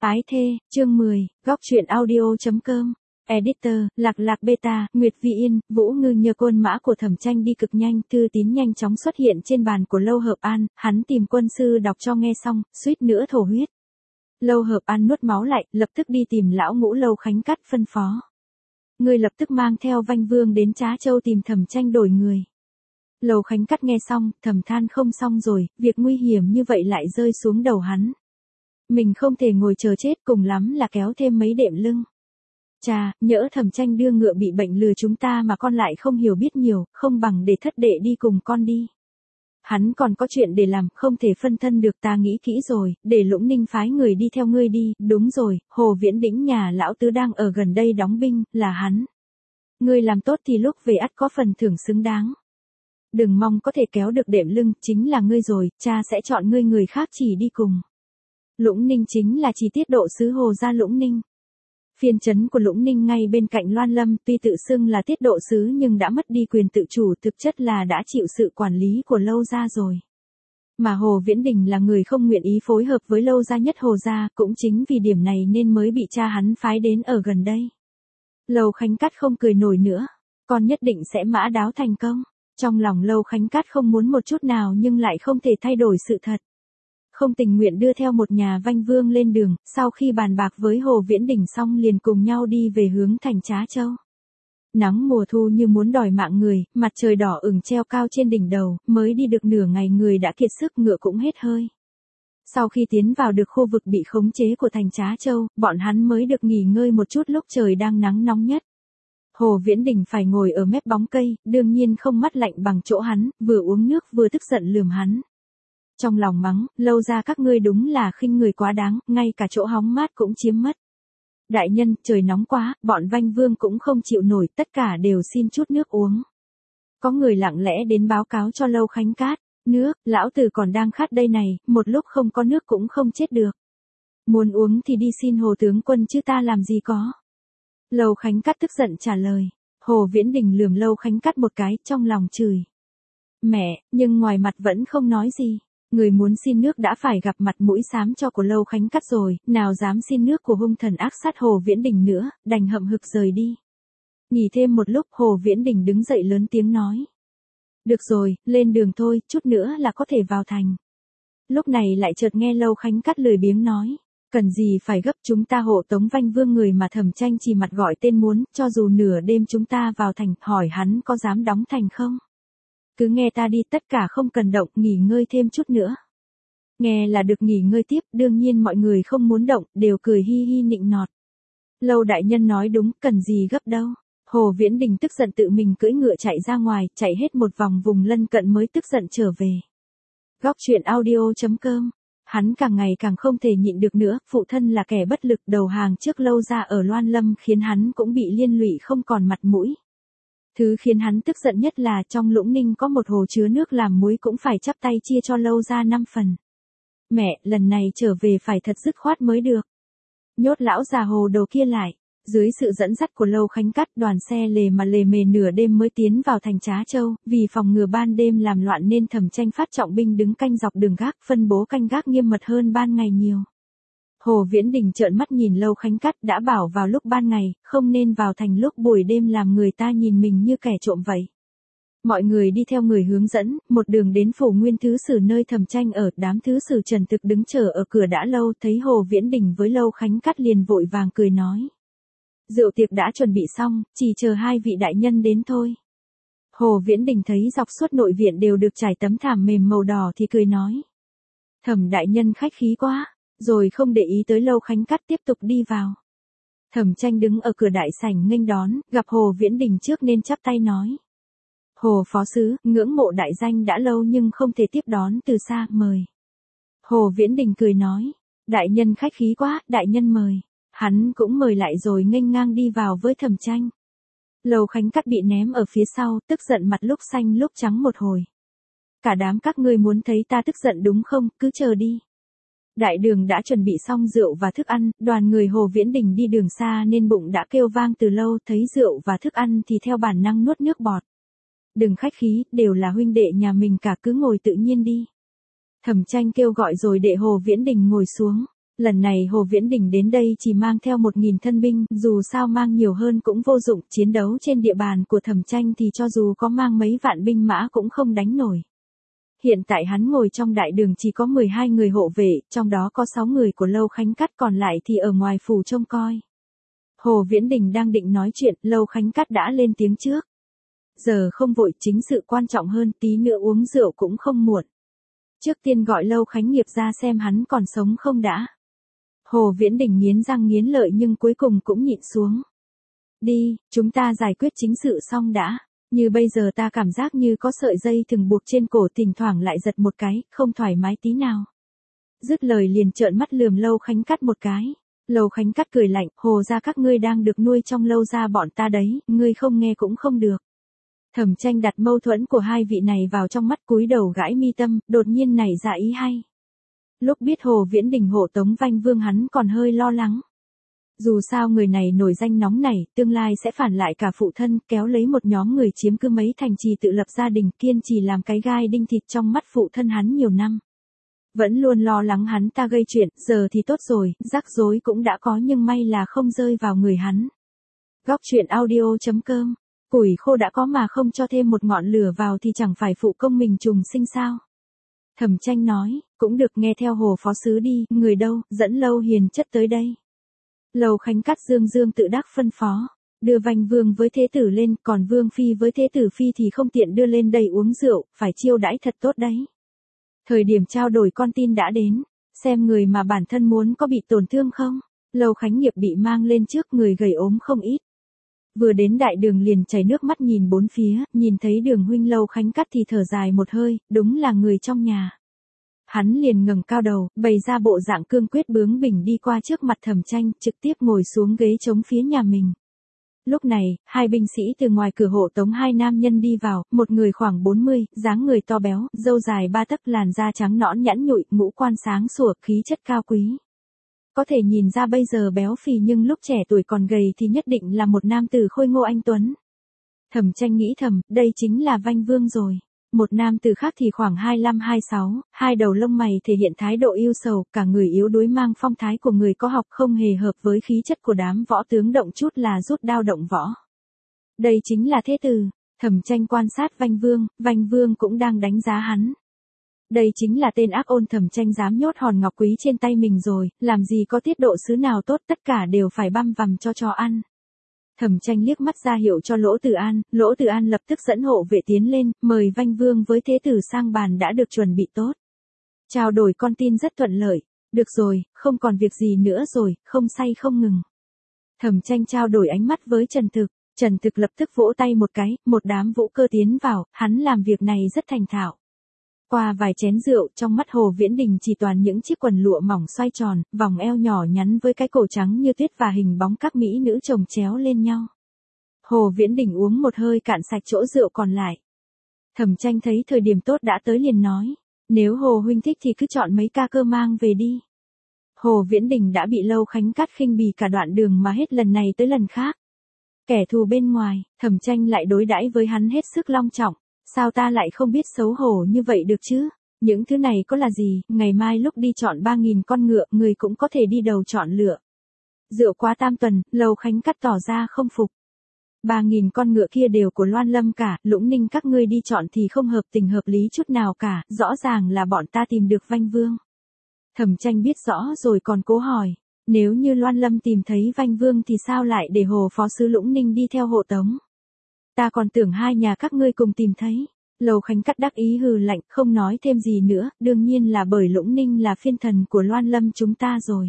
Ái thê, chương 10, góc truyện audio.com. Editor, Lạc Lạc Beta, Nguyệt Vi Yên, Vũ Ngư nhờ quân mã của Thẩm Tranh đi cực nhanh, thư tín nhanh chóng xuất hiện trên bàn của Lâu Hợp An, hắn tìm quân sư đọc cho nghe xong, suýt nữa thổ huyết. Lâu Hợp An nuốt máu lại, lập tức đi tìm lão ngũ Lâu Khánh Cắt phân phó. Người lập tức mang theo Vanh Vương đến Trá Châu tìm Thẩm Tranh đổi người. Lâu Khánh Cắt nghe xong, thầm than không xong rồi, việc nguy hiểm như vậy lại rơi xuống đầu hắn. Mình không thể ngồi chờ chết, cùng lắm là kéo thêm mấy đệm lưng. Chà, nhỡ Thẩm Tranh đưa ngựa bị bệnh lừa chúng ta mà con lại không hiểu biết nhiều, không bằng để thất đệ đi cùng con đi. Hắn còn có chuyện để làm, không thể phân thân được, ta nghĩ kỹ rồi, để Lũng Ninh phái người đi theo ngươi đi, đúng rồi, Hồ Viễn Đĩnh nhà lão tứ đang ở gần đây đóng binh, là hắn. Ngươi làm tốt thì lúc về ắt có phần thưởng xứng đáng. Đừng mong có thể kéo được đệm lưng, chính là ngươi rồi, cha sẽ chọn ngươi, người khác chỉ đi cùng. Lũng Ninh chính là chi tiết độ sứ Hồ gia Lũng Ninh. Phiên trấn của Lũng Ninh ngay bên cạnh Loan Lâm, tuy tự xưng là tiết độ sứ nhưng đã mất đi quyền tự chủ, thực chất là đã chịu sự quản lý của Lâu gia rồi. Mà Hồ Viễn Đình là người không nguyện ý phối hợp với Lâu gia nhất Hồ gia, cũng chính vì điểm này nên mới bị cha hắn phái đến ở gần đây. Lâu Khánh Cắt không cười nổi nữa, con nhất định sẽ mã đáo thành công. Trong lòng Lâu Khánh Cắt không muốn một chút nào nhưng lại không thể thay đổi sự thật. Không tình nguyện đưa theo một nhà Vanh Vương lên đường, sau khi bàn bạc với Hồ Viễn Đình xong liền cùng nhau đi về hướng thành Trá Châu. Nắng mùa thu như muốn đòi mạng người, mặt trời đỏ ửng treo cao trên đỉnh đầu, mới đi được nửa ngày người đã kiệt sức, ngựa cũng hết hơi. Sau khi tiến vào được khu vực bị khống chế của thành Trá Châu, bọn hắn mới được nghỉ ngơi một chút lúc trời đang nắng nóng nhất. Hồ Viễn Đình phải ngồi ở mép bóng cây, đương nhiên không mát lạnh bằng chỗ hắn, vừa uống nước vừa tức giận lườm hắn. Trong lòng mắng, Lâu ra các ngươi đúng là khinh người quá đáng, ngay cả chỗ hóng mát cũng chiếm mất. Đại nhân, trời nóng quá, bọn Vanh Vương cũng không chịu nổi, tất cả đều xin chút nước uống. Có người lặng lẽ đến báo cáo cho Lâu Khánh Cát, nước, lão tử còn đang khát đây này, một lúc không có nước cũng không chết được. Muốn uống thì đi xin Hồ tướng quân chứ ta làm gì có. Lâu Khánh Cát tức giận trả lời. Hồ Viễn Đình lườm Lâu Khánh Cát một cái, trong lòng chửi. Mẹ, nhưng ngoài mặt vẫn không nói gì. Người muốn xin nước đã phải gặp mặt mũi xám cho của Lâu Khánh Cát rồi, nào dám xin nước của hung thần ác sát Hồ Viễn Đình nữa, đành hậm hực rời đi. Nghỉ thêm một lúc Hồ Viễn Đình đứng dậy lớn tiếng nói. Được rồi, lên đường thôi, chút nữa là có thể vào thành. Lúc này lại chợt nghe Lâu Khánh Cát lười biếng nói. Cần gì phải gấp, chúng ta hộ tống Vanh Vương người mà Thẩm Tranh chỉ mặt gọi tên muốn, cho dù nửa đêm chúng ta vào thành, hỏi hắn có dám đóng thành không? Cứ nghe ta đi, tất cả không cần động, nghỉ ngơi thêm chút nữa. Nghe là được nghỉ ngơi tiếp, đương nhiên mọi người không muốn động, đều cười hi hi nịnh nọt. Lâu đại nhân nói đúng, cần gì gấp đâu. Hồ Viễn Đình tức giận tự mình cưỡi ngựa chạy ra ngoài, chạy hết một vòng vùng lân cận mới tức giận trở về. Góc truyện audio.com. Hắn càng ngày càng không thể nhịn được nữa, phụ thân là kẻ bất lực đầu hàng trước Lâu ra ở Loan Lâm khiến hắn cũng bị liên lụy không còn mặt mũi. Thứ khiến hắn tức giận nhất là trong Lũng Ninh có một hồ chứa nước làm muối cũng phải chắp tay chia cho Lâu ra 5 phần. Mẹ, lần này trở về phải thật dứt khoát mới được. Nhốt lão già hồ đồ kia lại. Dưới sự dẫn dắt của Lâu Khánh Cát, đoàn xe lề mà lề mề nửa đêm mới tiến vào thành Trá Châu, vì phòng ngừa ban đêm làm loạn nên Thẩm Tranh phát trọng binh đứng canh dọc đường gác, phân bố canh gác nghiêm mật hơn ban ngày nhiều. Hồ Viễn Đình trợn mắt nhìn Lâu Khánh Cát, đã bảo vào lúc ban ngày, không nên vào thành lúc buổi đêm làm người ta nhìn mình như kẻ trộm vậy. Mọi người đi theo người hướng dẫn, một đường đến phủ Nguyên Thứ Sử nơi Thẩm Tranh ở, đám Thứ Sử Trần Thực đứng chờ ở cửa đã lâu, thấy Hồ Viễn Đình với Lâu Khánh Cát liền vội vàng cười nói. Rượu tiệc đã chuẩn bị xong, chỉ chờ 2 vị đại nhân đến thôi. Hồ Viễn Đình thấy dọc suốt nội viện đều được trải tấm thảm mềm màu đỏ thì cười nói. Thẩm đại nhân khách khí quá, rồi không để ý tới Lâu Khánh Cát tiếp tục đi vào. Thẩm Tranh đứng ở cửa đại sảnh nghênh đón, gặp Hồ Viễn Đình trước nên chắp tay nói. Hồ phó sứ, ngưỡng mộ đại danh đã lâu nhưng không thể tiếp đón từ xa, mời. Hồ Viễn Đình cười nói. Đại nhân khách khí quá, đại nhân mời. Hắn cũng mời lại rồi nghênh ngang đi vào với Thẩm Tranh. Lâu Khánh Cát bị ném ở phía sau, tức giận mặt lúc xanh lúc trắng một hồi. Cả đám các ngươi muốn thấy ta tức giận đúng không, cứ chờ đi. Đại đường đã chuẩn bị xong rượu và thức ăn, đoàn người Hồ Viễn Đình đi đường xa nên bụng đã kêu vang từ lâu, thấy rượu và thức ăn thì theo bản năng nuốt nước bọt. Đừng khách khí, đều là huynh đệ nhà mình cả, cứ ngồi tự nhiên đi. Thẩm Tranh kêu gọi rồi để Hồ Viễn Đình ngồi xuống. Lần này Hồ Viễn Đình đến đây chỉ mang theo 1.000 thân binh, dù sao mang nhiều hơn cũng vô dụng, chiến đấu trên địa bàn của Thẩm Tranh thì cho dù có mang mấy vạn binh mã cũng không đánh nổi. Hiện tại hắn ngồi trong đại đường chỉ có 12 người hộ vệ, trong đó có 6 người của Lâu Khánh Cát, còn lại thì ở ngoài phủ trông coi. Hồ Viễn Đình đang định nói chuyện, Lâu Khánh Cát đã lên tiếng trước. Giờ không vội, chính sự quan trọng hơn, tí nữa uống rượu cũng không muộn. Trước tiên gọi Lâu Khánh Nghiệp ra xem hắn còn sống không đã. Hồ Viễn Đình nghiến răng nghiến lợi nhưng cuối cùng cũng nhịn xuống. Đi, chúng ta giải quyết chính sự xong đã. Như bây giờ ta cảm giác như có sợi dây thừng buộc trên cổ, thỉnh thoảng lại giật một cái, không thoải mái tí nào. Dứt lời liền trợn mắt lườm Lâu Khánh Cát một cái. Lâu Khánh Cát cười lạnh, Hồ gia các ngươi đang được nuôi trong Lâu gia bọn ta đấy, ngươi không nghe cũng không được. Thẩm Tranh đặt mâu thuẫn của hai vị này vào trong mắt, cúi đầu gãi mi tâm, đột nhiên nảy ra ý hay. Lúc biết Hồ Viễn Đình hộ tống Vanh Vương hắn còn hơi lo lắng. Dù sao người này nổi danh nóng nảy, tương lai sẽ phản lại cả phụ thân, kéo lấy một nhóm người chiếm cứ mấy thành trì tự lập gia đình, kiên trì làm cái gai đinh thịt trong mắt phụ thân hắn nhiều năm. Vẫn luôn lo lắng hắn ta gây chuyện, giờ thì tốt rồi, rắc rối cũng đã có nhưng may là không rơi vào người hắn. Góc truyện audio.com. Củi khô đã có mà không cho thêm một ngọn lửa vào thì chẳng phải phụ công mình trùng sinh sao? Thẩm Tranh nói, cũng được, nghe theo Hồ phó sứ đi, người đâu, dẫn Lâu hiền chất tới đây. Lâu Khánh Cát dương dương tự đắc phân phó, đưa Vanh Vương với Thế tử lên, còn Vương phi với Thế tử phi thì không tiện đưa lên đây uống rượu, phải chiêu đãi thật tốt đấy. Thời điểm trao đổi con tin đã đến, xem người mà bản thân muốn có bị tổn thương không. Lâu Khánh Nghiệp bị mang lên trước, người gầy ốm không ít. Vừa đến đại đường liền chảy nước mắt nhìn bốn phía, nhìn thấy Đường huynh Lâu Khánh Cát thì thở dài một hơi, đúng là người trong nhà. Hắn liền ngẩng cao đầu, bày ra bộ dạng cương quyết bướng bỉnh đi qua trước mặt Thẩm Tranh, trực tiếp ngồi xuống ghế chống phía nhà mình. Lúc này, hai binh sĩ từ ngoài cửa hộ tống hai nam nhân đi vào, một người khoảng 40, dáng người to béo, râu dài 3 tấc, làn da trắng nõn nhẵn nhụi, ngũ quan sáng sủa, khí chất cao quý. Có thể nhìn ra bây giờ béo phì nhưng lúc trẻ tuổi còn gầy thì nhất định là một nam tử khôi ngô anh tuấn. Thẩm Tranh nghĩ thầm, đây chính là Vanh Vương rồi. Một nam tử khác thì khoảng 25-26, hai đầu lông mày thể hiện thái độ yêu sầu, cả người yếu đuối mang phong thái của người có học, không hề hợp với khí chất của đám võ tướng, động chút là rút đao động võ. Đây chính là Thế tử. Thẩm Tranh quan sát Vanh Vương cũng đang đánh giá hắn. Đây chính là tên ác ôn. Thẩm Tranh dám nhốt hòn ngọc quý trên tay mình rồi, làm gì có tiết độ sứ nào tốt, tất cả đều phải băm vằm cho ăn. Thẩm Tranh liếc mắt ra hiệu cho Lỗ Tử An lập tức dẫn hộ vệ tiến lên, mời Vanh Vương với Thế tử sang bàn đã được chuẩn bị tốt. Trao đổi con tin rất thuận lợi, được rồi, không còn việc gì nữa rồi, không say không ngừng. Thẩm Tranh trao đổi ánh mắt với Trần Thực lập tức vỗ tay một cái, một đám vũ cơ tiến vào, hắn làm việc này rất thành thạo. Qua vài chén rượu, trong mắt Hồ Viễn Đình chỉ toàn những chiếc quần lụa mỏng xoay tròn, vòng eo nhỏ nhắn với cái cổ trắng như tuyết và hình bóng các mỹ nữ chồng chéo lên nhau. Hồ Viễn Đình uống một hơi cạn sạch chỗ rượu còn lại. Thẩm Tranh thấy thời điểm tốt đã tới liền nói, nếu Hồ huynh thích thì cứ chọn mấy ca cơ mang về đi. Hồ Viễn Đình đã bị Lâu Khánh Cát khinh bỉ cả đoạn đường mà hết lần này tới lần khác. Kẻ thù bên ngoài, Thẩm Tranh lại đối đãi với hắn hết sức long trọng. Sao ta lại không biết xấu hổ như vậy được chứ? Những thứ này có là gì, ngày mai lúc đi chọn 3.000 con ngựa, người cũng có thể đi đầu chọn lựa. Rượu quá tam tuần, Lâu Khánh Cát tỏ ra không phục. 3.000 con ngựa kia đều của Loan Lâm cả, Lũng Ninh các ngươi đi chọn thì không hợp tình hợp lý chút nào cả, rõ ràng là bọn ta tìm được Vanh Vương. Thẩm Tranh biết rõ rồi còn cố hỏi, nếu như Loan Lâm tìm thấy Vanh Vương thì sao lại để Hồ phó sứ Lũng Ninh đi theo hộ tống? Ta còn tưởng hai nhà các ngươi cùng tìm thấy. Lâu Khánh Cát đắc ý hừ lạnh, không nói thêm gì nữa, đương nhiên là bởi Lũng Ninh là phiên thần của Loan Lâm chúng ta rồi.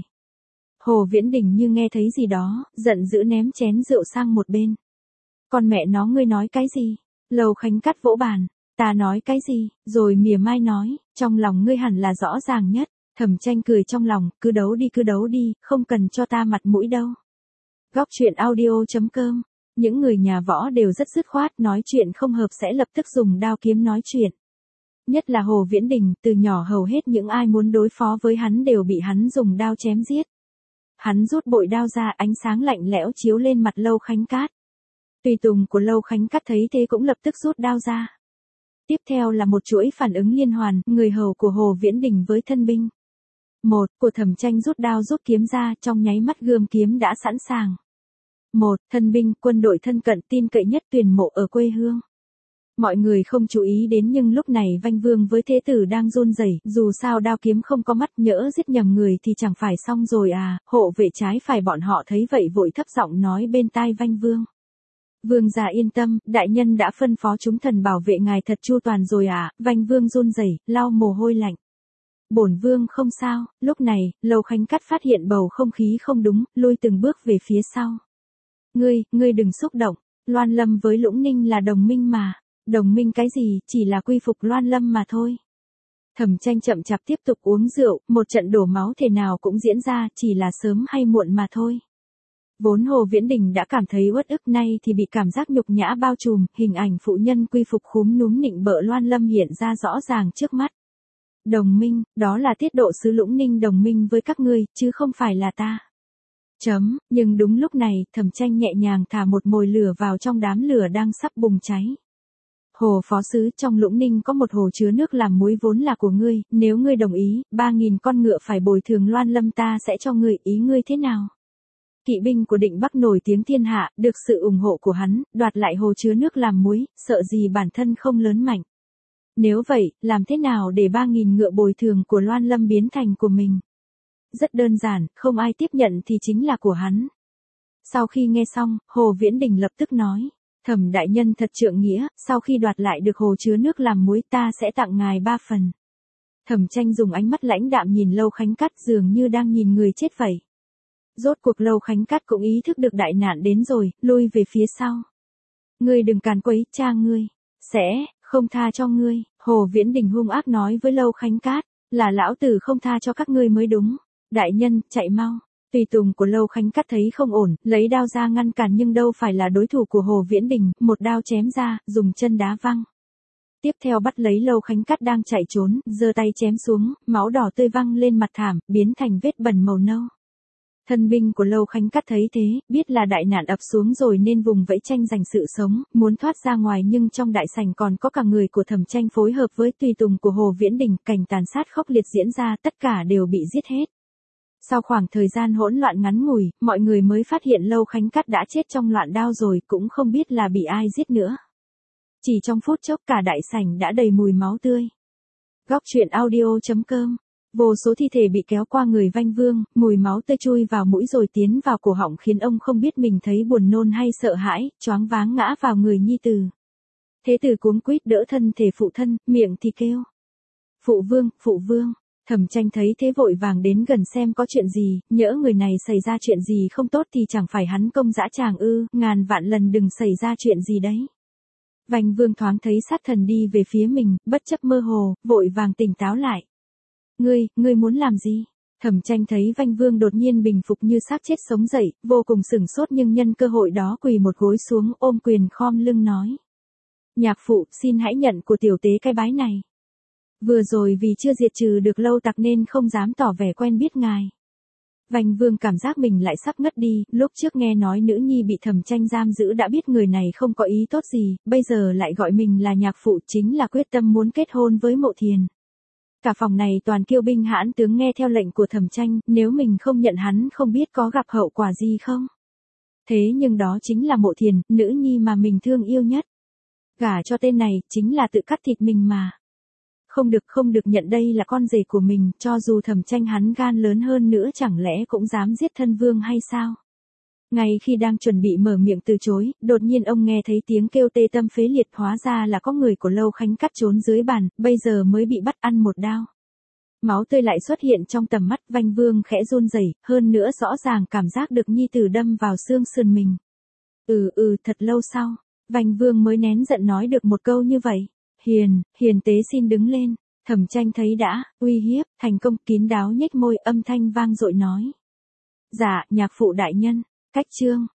Hồ Viễn Đình như nghe thấy gì đó, giận dữ ném chén rượu sang một bên. Con mẹ nó, ngươi nói cái gì? Lâu Khánh Cát vỗ bàn, ta nói cái gì, rồi mỉa mai nói, trong lòng ngươi hẳn là rõ ràng nhất. Thẩm Tranh cười trong lòng, cứ đấu đi, không cần cho ta mặt mũi đâu. Góc truyện audio.com. Những người nhà võ đều rất dứt khoát, nói chuyện không hợp sẽ lập tức dùng đao kiếm nói chuyện. Nhất là Hồ Viễn Đình, từ nhỏ hầu hết những ai muốn đối phó với hắn đều bị hắn dùng đao chém giết. Hắn rút bội đao ra, ánh sáng lạnh lẽo chiếu lên mặt Lâu Khánh Cát. Tùy tùng của Lâu Khánh Cát thấy thế cũng lập tức rút đao ra. Tiếp theo là một chuỗi phản ứng liên hoàn, người hầu của Hồ Viễn Đình với thân binh. Một, của Thẩm Tranh rút đao rút kiếm ra, trong nháy mắt gươm kiếm đã sẵn sàng. Một, thân binh, quân đội thân cận tin cậy nhất tuyển mộ ở quê hương. Mọi người không chú ý đến nhưng lúc này Vanh Vương với thế tử đang run rẩy, dù sao đao kiếm không có mắt, nhỡ giết nhầm người thì chẳng phải xong rồi à. Hộ vệ trái phải bọn họ thấy vậy vội thấp giọng nói bên tai Vanh Vương. Vương gia yên tâm, đại nhân đã phân phó chúng thần bảo vệ ngài thật chu toàn rồi à. Vanh Vương run rẩy, lau mồ hôi lạnh. Bổn vương không sao. Lúc này, Lâu Khánh Cát phát hiện bầu không khí không đúng, lui từng bước về phía sau. Ngươi đừng xúc động, Loan Lâm với Lũng Ninh là đồng minh mà. Đồng minh cái gì, chỉ là quy phục Loan Lâm mà thôi. Thẩm Tranh chậm chạp tiếp tục uống rượu, một trận đổ máu thể nào cũng diễn ra, chỉ là sớm hay muộn mà thôi. Vốn Hồ Viễn Đình đã cảm thấy uất ức, nay thì bị cảm giác nhục nhã bao trùm, hình ảnh phụ nhân quy phục khúm núm nịnh bợ Loan Lâm hiện ra rõ ràng trước mắt. Đồng minh, đó là tiết độ sứ Lũng Ninh đồng minh với các ngươi, chứ không phải là ta. Nhưng đúng lúc này, Thẩm Tranh nhẹ nhàng thả một mồi lửa vào trong đám lửa đang sắp bùng cháy. Hồ phó sứ, trong Lũng Ninh có một hồ chứa nước làm muối vốn là của ngươi, nếu ngươi đồng ý, 3.000 con ngựa phải bồi thường Loan Lâm ta sẽ cho ngươi, ý ngươi thế nào? Kỵ binh của Định Bắc nổi tiếng thiên hạ, được sự ủng hộ của hắn, đoạt lại hồ chứa nước làm muối, sợ gì bản thân không lớn mạnh. Nếu vậy, làm thế nào để 3.000 ngựa bồi thường của Loan Lâm biến thành của mình? Rất đơn giản, không ai tiếp nhận thì chính là của hắn. Sau khi nghe xong, Hồ Viễn Đình lập tức nói. Thẩm đại nhân thật trượng nghĩa, sau khi đoạt lại được hồ chứa nước làm muối ta sẽ tặng ngài 3 phần. Thẩm Tranh dùng ánh mắt lãnh đạm nhìn Lâu Khánh Cát dường như đang nhìn người chết vậy. Rốt cuộc Lâu Khánh Cát cũng ý thức được đại nạn đến rồi, lui về phía sau. Ngươi đừng càn quấy, cha ngươi sẽ không tha cho ngươi. Hồ Viễn Đình hung ác nói với Lâu Khánh Cát, là lão tử không tha cho các ngươi mới đúng. Đại nhân, chạy mau. Tùy tùng của Lâu Khánh Cát thấy không ổn, lấy đao ra ngăn cản nhưng đâu phải là đối thủ của Hồ Viễn Đình, một đao chém ra, dùng chân đá văng. Tiếp theo bắt lấy Lâu Khánh Cát đang chạy trốn, giơ tay chém xuống, máu đỏ tươi văng lên mặt thảm, biến thành vết bẩn màu nâu. Thân binh của Lâu Khánh Cát thấy thế, biết là đại nạn ập xuống rồi nên vùng vẫy tranh giành sự sống, muốn thoát ra ngoài nhưng trong đại sảnh còn có cả người của Thẩm Tranh phối hợp với tùy tùng của Hồ Viễn Đình, cảnh tàn sát khốc liệt diễn ra, tất cả đều bị giết hết. Sau khoảng thời gian hỗn loạn ngắn ngủi, mọi người mới phát hiện Lâu Khánh Cát đã chết trong loạn đao rồi, cũng không biết là bị ai giết nữa. Chỉ trong phút chốc cả đại sảnh đã đầy mùi máu tươi. Góc truyện audio.com. Vô số thi thể bị kéo qua người Vanh Vương, mùi máu tươi chui vào mũi rồi tiến vào cổ họng khiến ông không biết mình thấy buồn nôn hay sợ hãi, choáng váng ngã vào người nhi tử. Thế tử cuống quýt đỡ thân thể phụ thân, miệng thì kêu. Phụ vương. Thẩm Tranh thấy thế vội vàng đến gần xem có chuyện gì, nhỡ người này xảy ra chuyện gì không tốt thì chẳng phải hắn công dã tràng ư, ngàn vạn lần đừng xảy ra chuyện gì đấy. Vanh Vương thoáng thấy sát thần đi về phía mình, bất chấp mơ hồ, vội vàng tỉnh táo lại. Ngươi muốn làm gì? Thẩm Tranh thấy Vanh Vương đột nhiên bình phục như xác chết sống dậy, vô cùng sửng sốt nhưng nhân cơ hội đó quỳ một gối xuống ôm quyền khom lưng nói. Nhạc phụ, xin hãy nhận của tiểu tế cái bái này. Vừa rồi vì chưa diệt trừ được Lâu Tặc nên không dám tỏ vẻ quen biết ngài. Vanh Vương cảm giác mình lại sắp ngất đi, lúc trước nghe nói nữ nhi bị Thẩm Tranh giam giữ đã biết người này không có ý tốt gì, bây giờ lại gọi mình là nhạc phụ chính là quyết tâm muốn kết hôn với Mộ Thiền. Cả phòng này toàn kiêu binh hãn tướng nghe theo lệnh của Thẩm Tranh, nếu mình không nhận hắn không biết có gặp hậu quả gì không. Thế nhưng đó chính là Mộ Thiền, nữ nhi mà mình thương yêu nhất. Gả cho tên này, chính là tự cắt thịt mình mà. Không được nhận đây là con rể của mình, cho dù Thẩm Tranh hắn gan lớn hơn nữa chẳng lẽ cũng dám giết thân vương hay sao? Ngay khi đang chuẩn bị mở miệng từ chối, đột nhiên ông nghe thấy tiếng kêu tê tâm phế liệt, hóa ra là có người của Lâu Khánh Cát trốn dưới bàn, bây giờ mới bị bắt ăn một đao. Máu tươi lại xuất hiện trong tầm mắt, Vanh Vương khẽ run rẩy, hơn nữa rõ ràng cảm giác được nhi tử đâm vào xương sườn mình. Thật lâu sau, Vanh Vương mới nén giận nói được một câu như vậy. Hiền tế xin đứng lên. Thẩm Tranh thấy đã, uy hiếp, thành công, kín đáo nhếch môi, âm thanh vang dội nói. Dạ, nhạc phụ đại nhân. Cách chương.